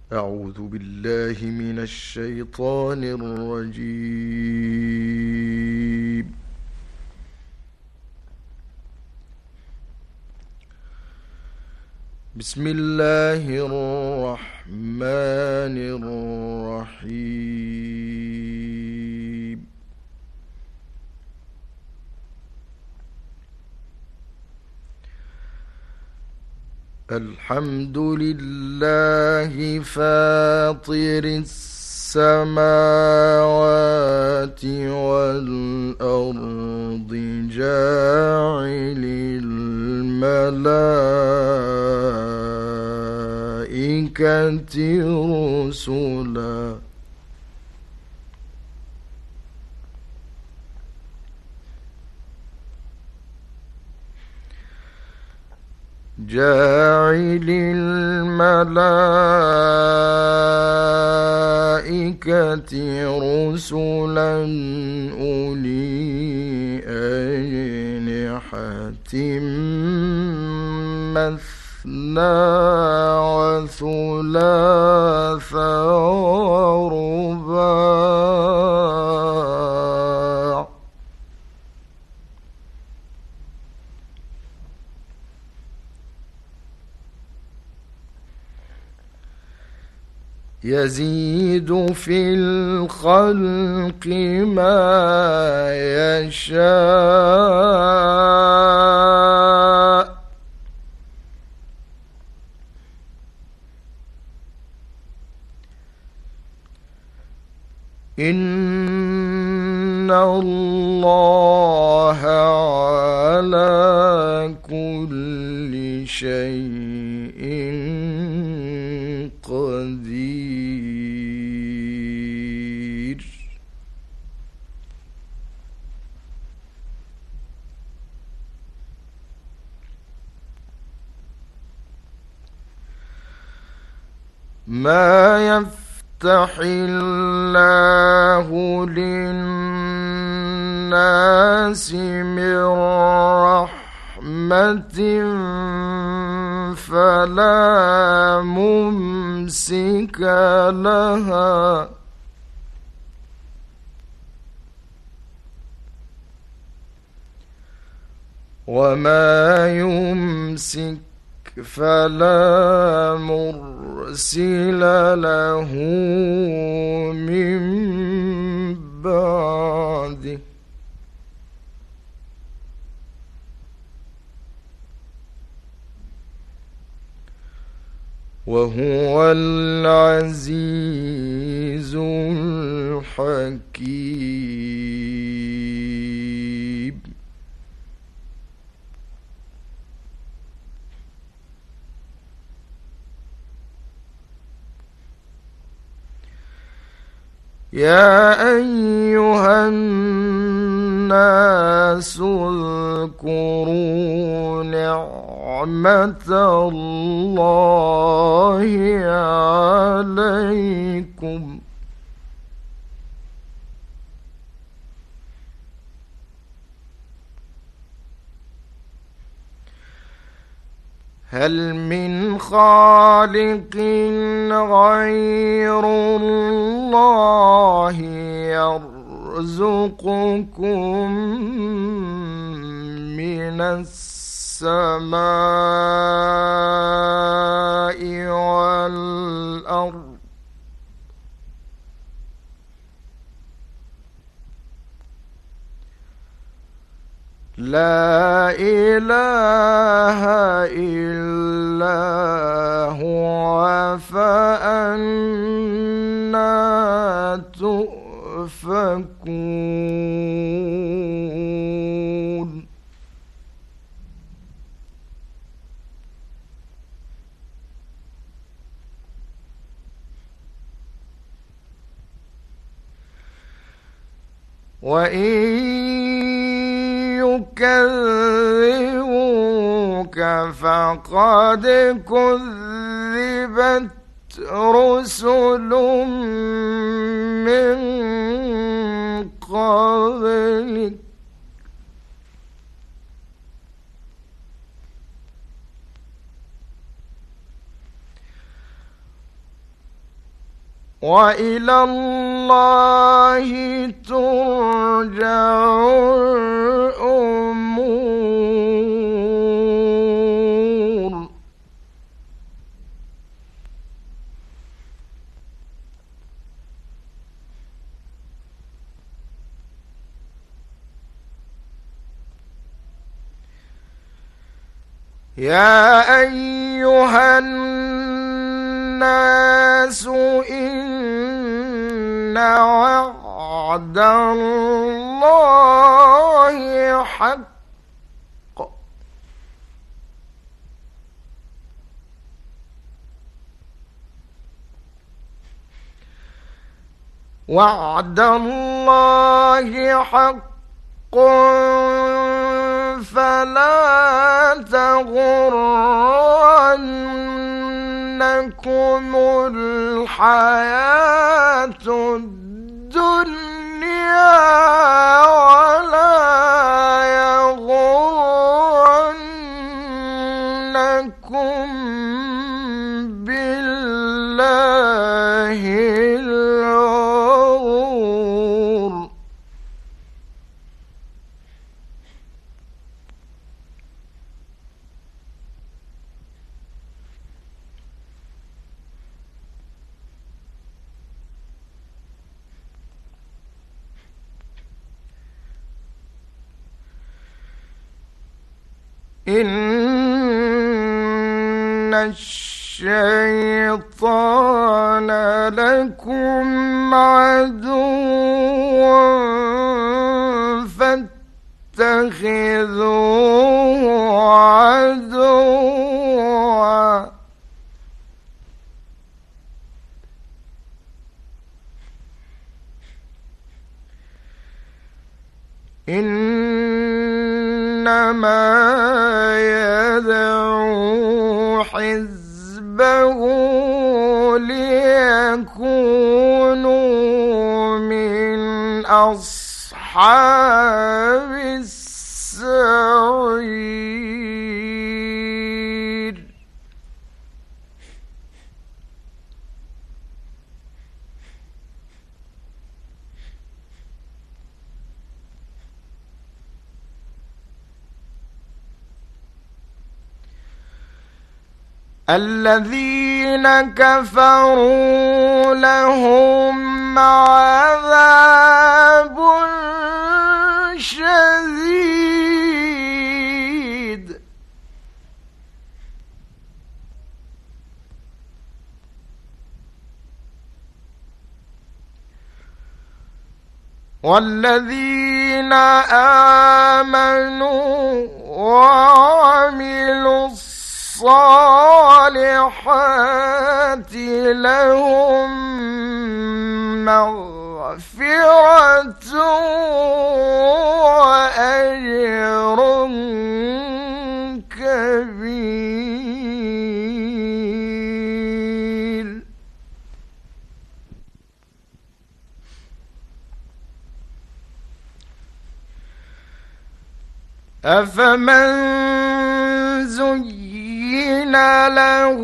أعوذ بالله من الشيطان الرجيم. بسم الله الرحمن الرحيم. الحمد لله فاطر السماوات والأرض جاعل الملائكة رسلا جاعل الملائكة رسلا أولي أجنحة مثنى وثلاث ورباع يزيد في الخلق ما يشاء إن الله على كل شيء قدير. ما يفتح الله للناس من رحمة فلا ممسك لها وما يمسك فلا مرسل له من بعده. وهو العزيز الحكيم. يا أيها الناس اذكروا نعمة الله عليكم هل من خالق غير الله يرزقكم من السماء والأرض لا إله إلا هو فأنى تؤفكون. وإن يكذبوك فقد كذبت رسل من قبلك وإلى الله ترجع الأمور. يا أيها الناس إن وعد الله حق، وعد الله حق فلا تغرنكم الحياة الدنيا ولا يغرنكم بالله الغرور. إن الشيطان لكم عدو فاتخذوه عدوا. إنما يدعو حزبه ليكونوا من أصحاب السعير. الذين كفروا لهم عذاب شديد والذين آمنوا وعملوا الصالحات لهم مغفرة وأجر كبير. أفمن زين له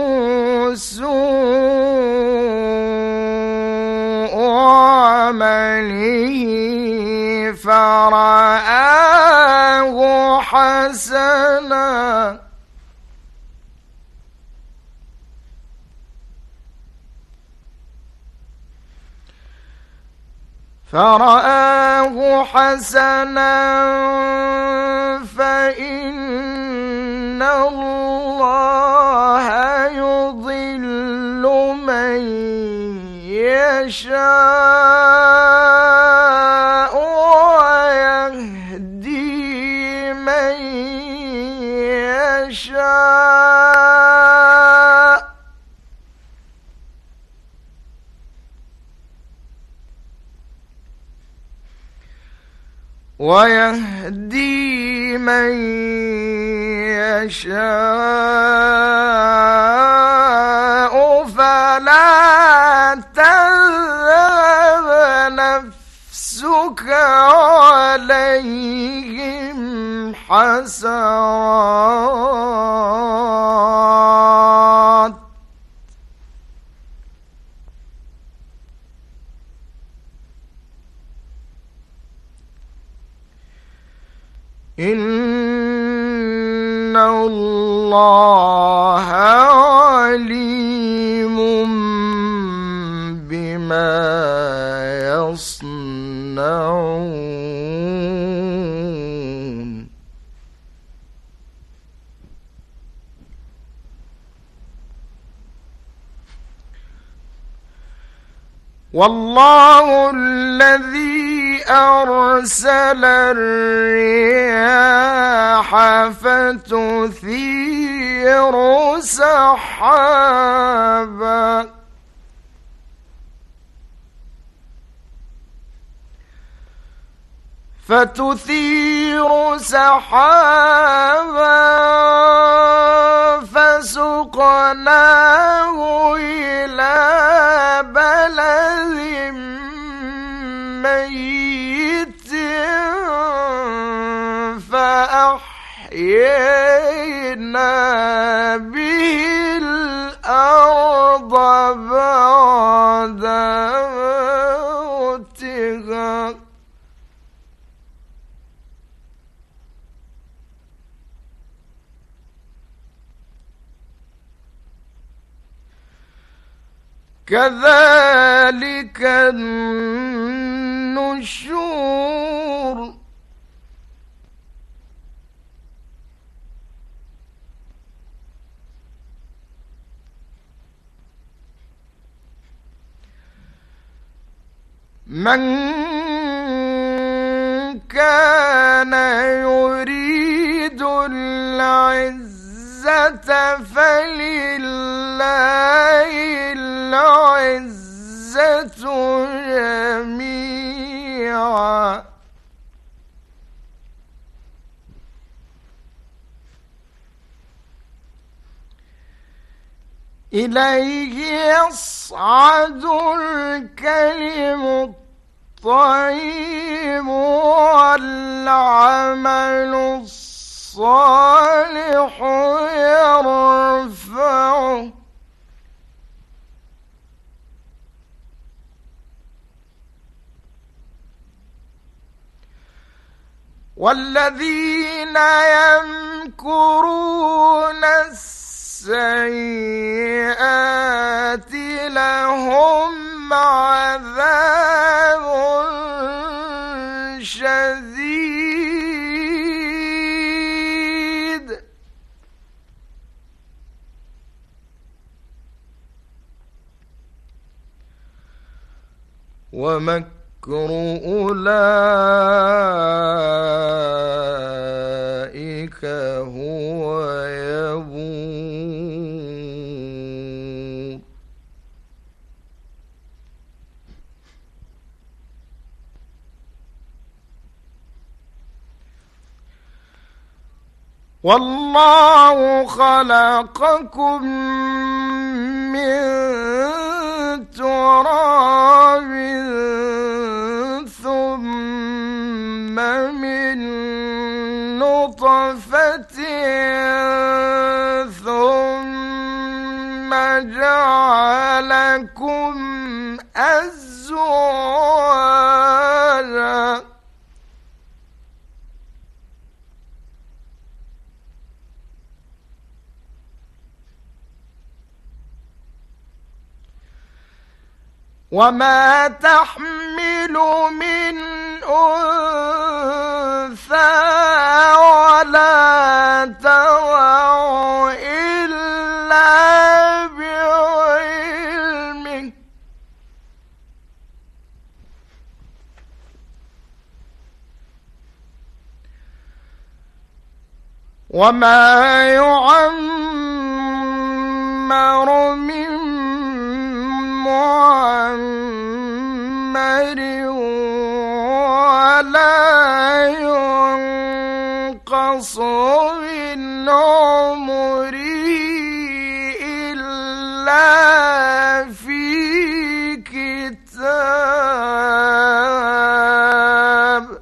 سوء عمله فرآه حسنا فإن الله يضل من يشاء ويهدي من يشاء فلا تذهب نفسك عليهم حسرات إن الله عليم بما يصنعون. والله الذي أرسل الرياح فتثير سحابا فسقناه إلى بلد ميت فأحيينا به الأرض بعد موتها كذلك النشور. من كان يريد العزة فلله العزة جميعا إليه يصعد الكلم الطيب والعمل الصالح يرفعه والذين يمكرون السيئات لهم عذاب شديد ومكر أولئك هو يبور. والله خلقكم من تراب ثم من نطفة ثم جعلكم أزواجا وما تحمل من أنثى ولا تضع إلا بعلمه وما يعمر من معمر ولا ينقص من عمره إلا في كتاب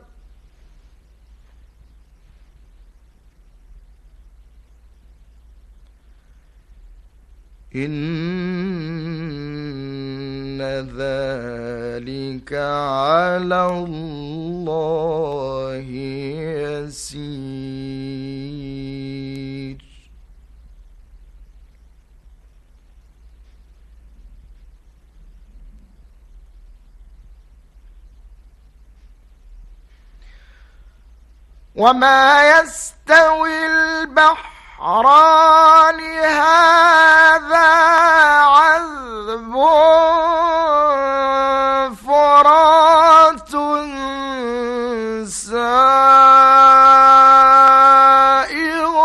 إن ذلك على الله يسير. وما يستوي البحران هذا عذب فرات سائغ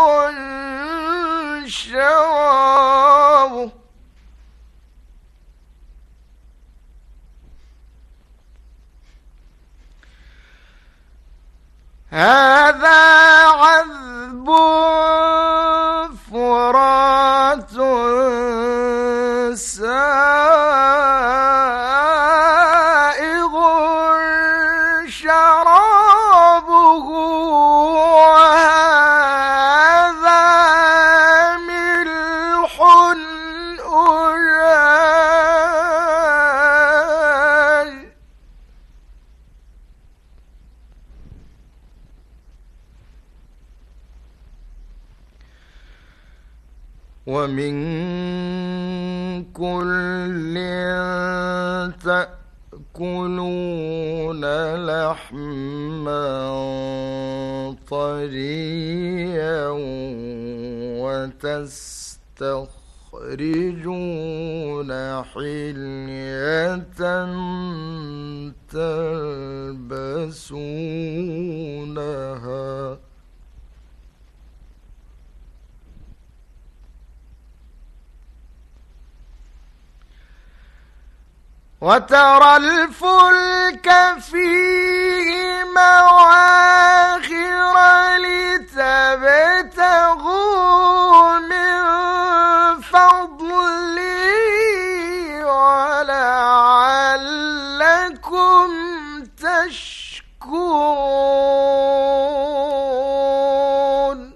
شرابه هذا عذب فرات سائغ شرابه وهذا ملح أجاج. ومن كل تأكلون لحما طريا وتستخرجون حلية تلبسونها وترى الفلك فيه مواخر لتبتغوا من فضله ولعلكم تشكرون.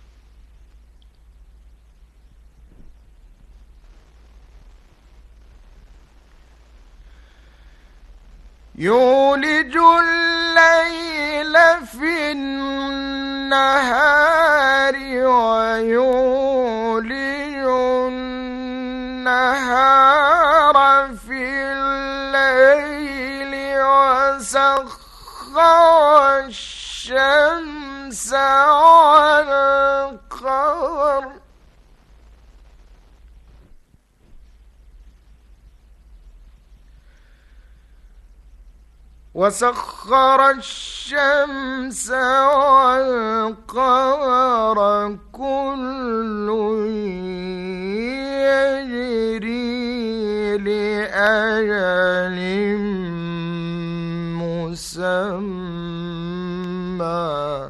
يولج الليل في النهار ويولج النهار في الليل وسخر الشمس والقمر والقمر كل يجري لأجل مسمى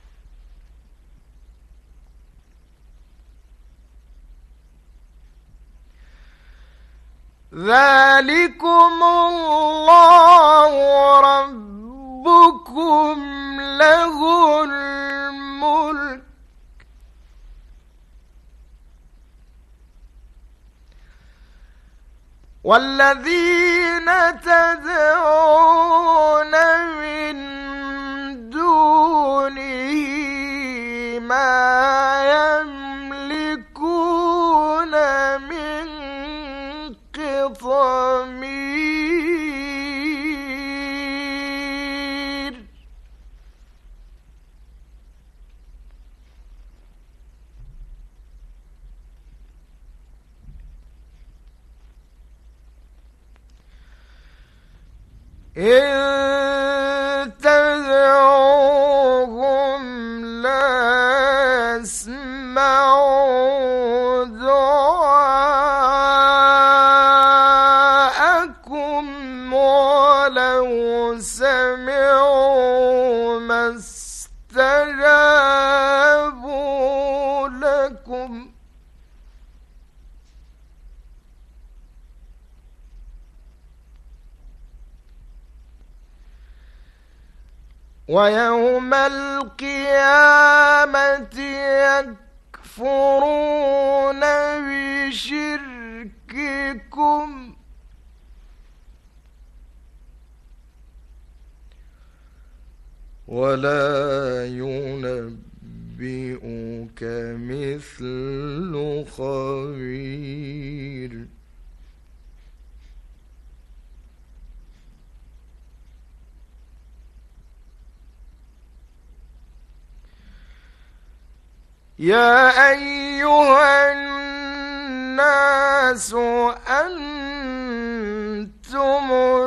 ذلكم الله ربكم له الملك والذين تدعون من دونه ما يملكون من قطمير إن تدعوهم لا يسمعوا دعاءكم ولو سمعوا ما استجابوا لكم ويوم القيامة يكفرون بشرككم ولا ينبئك مثل خبير. يا أيها الناس أنتم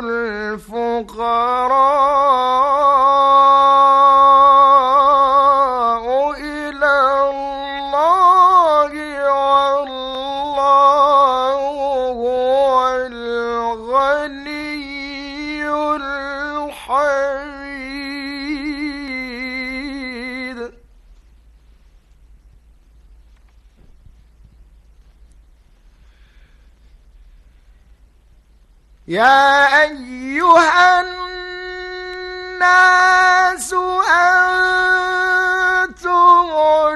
الفقراء إلى الله والله هو الغني الحميد. يا أيها الناس أنتم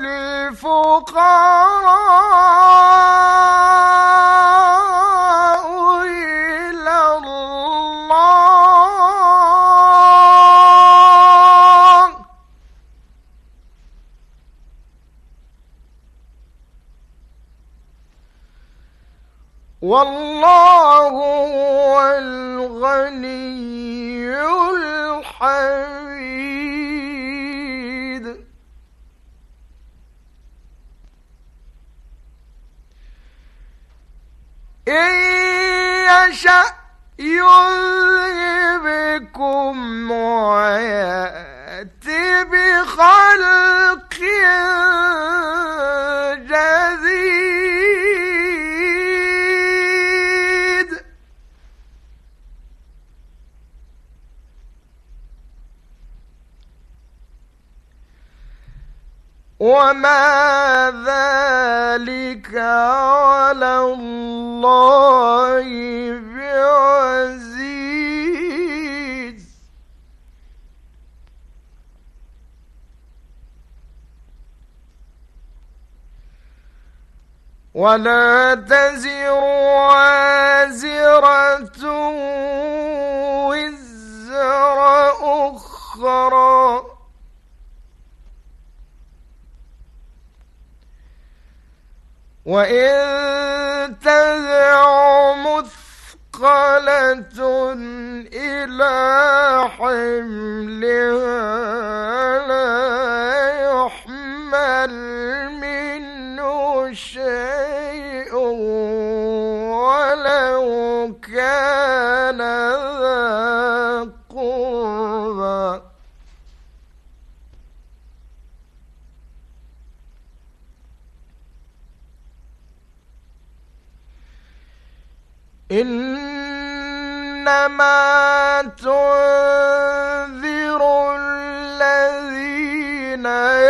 الفقراء إلى الله والله هو الغني الحميد. إن يشأ يذهبكم ويأتي بخلق جديد وما ذلك على الله بعزيز. ولا تزر وازرة وزر أخرى وإن تدع مثقلة إلى حملها لا يحمل منه شيء ولو كان ذا قربى. إنما تنذر الذين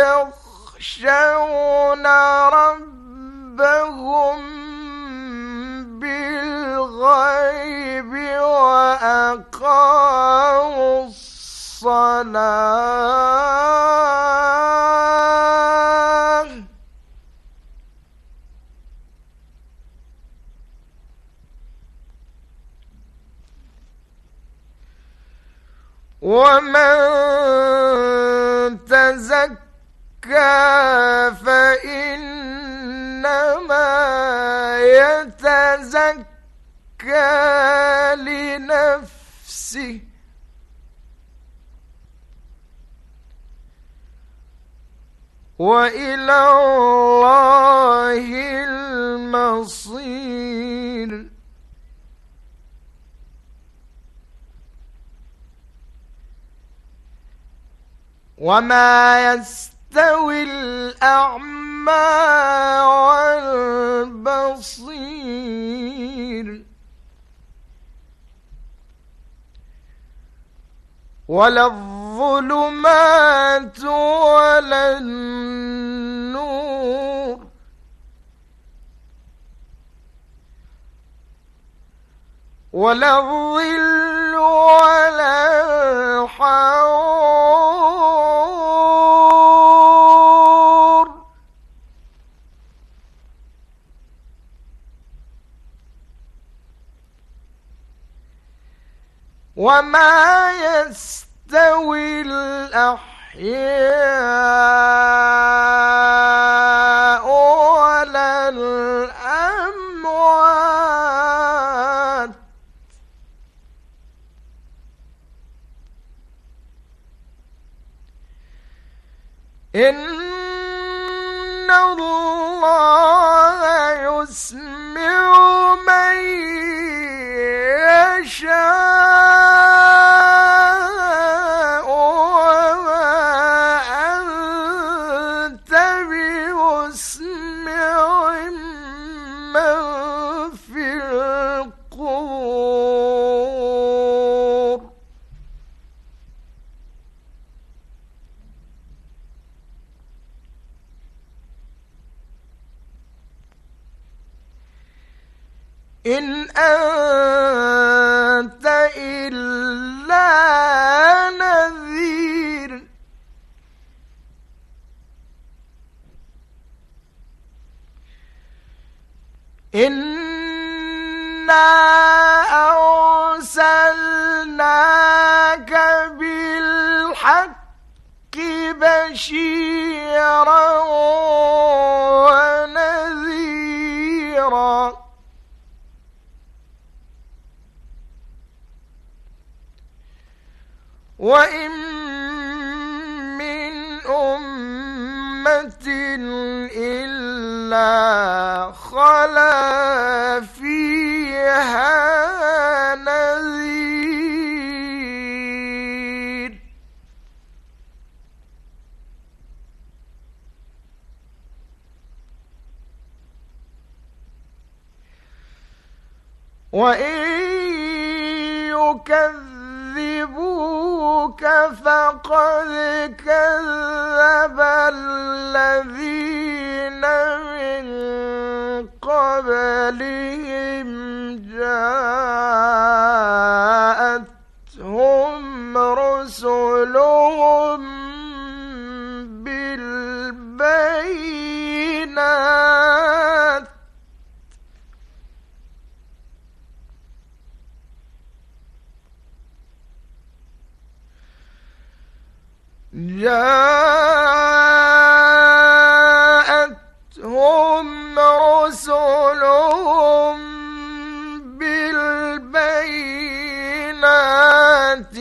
يخشون ربهم بالغيب وأقاموا الصلاة ومن تزكى فإنما يتزكى لنفسه وإلى الله المصير. وما يستوي الأعمى والبصير ولا الظلمات ولا النور ولا الظل ولا الحرور وما يستوي الأحياء الأحياء ولا الأموات إن الله يسمع من يشاء وما أنت بمسمع من في القبور إن أنت إلا نذير إنا أرسلناك بالحق بشيرا ونذيرا وإن من أمة إلا خلا فيها نذير وإن يكذبوك فقد كذب الذين من قبلهم جاءتهم رسلهم بالبينات جاءتهم رسلهم بالبينات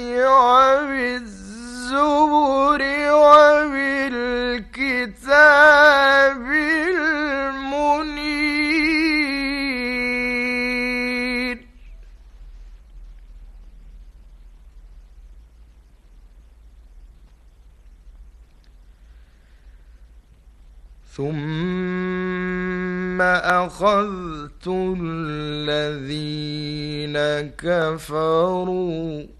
وبالزبر وبالكتاب المنير ثم أخذت الذين كفروا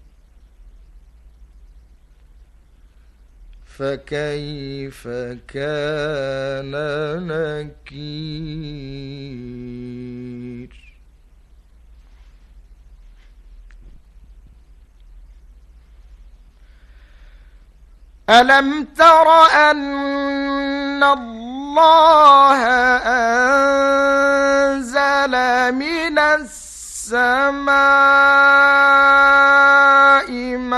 فكيف كان نكير ألم تر أن الله أنزل من السماء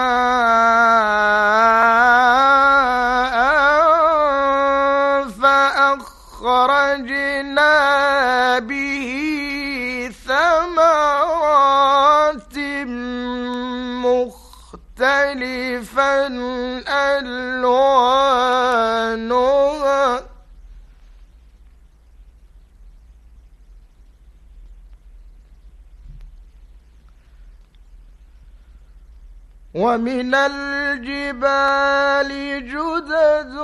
ماء فأخرجنا به ثمرات مختلفا ألوانها ومن الجبال جدد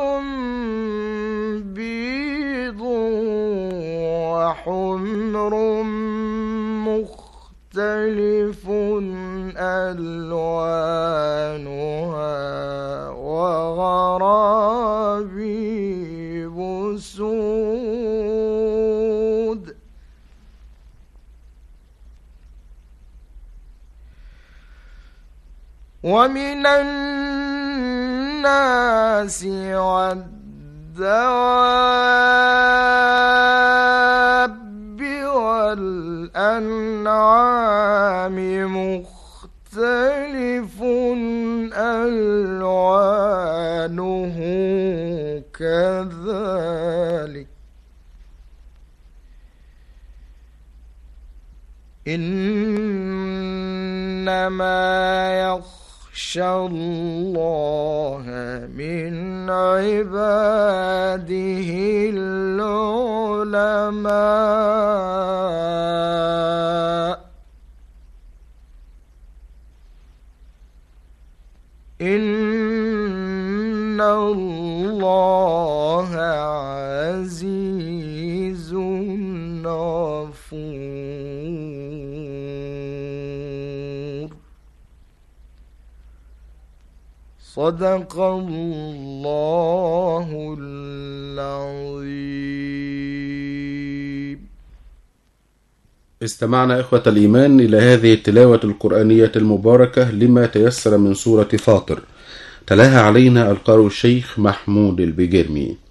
بيض وحمر مختلف ألوانها وغرابيب سود ومن الناس والدواب والأنعام مختلف مختلف ألوانه كذلك إنما يخشى الله من عباده العلماء إن الله عزيز غفور. صدق الله العظيم. استمعنا إخوة الإيمان إلى هذه التلاوة القرآنية المباركة لما تيسر من سورة فاطر، تلاها علينا القارئ الشيخ محمود البجرمي.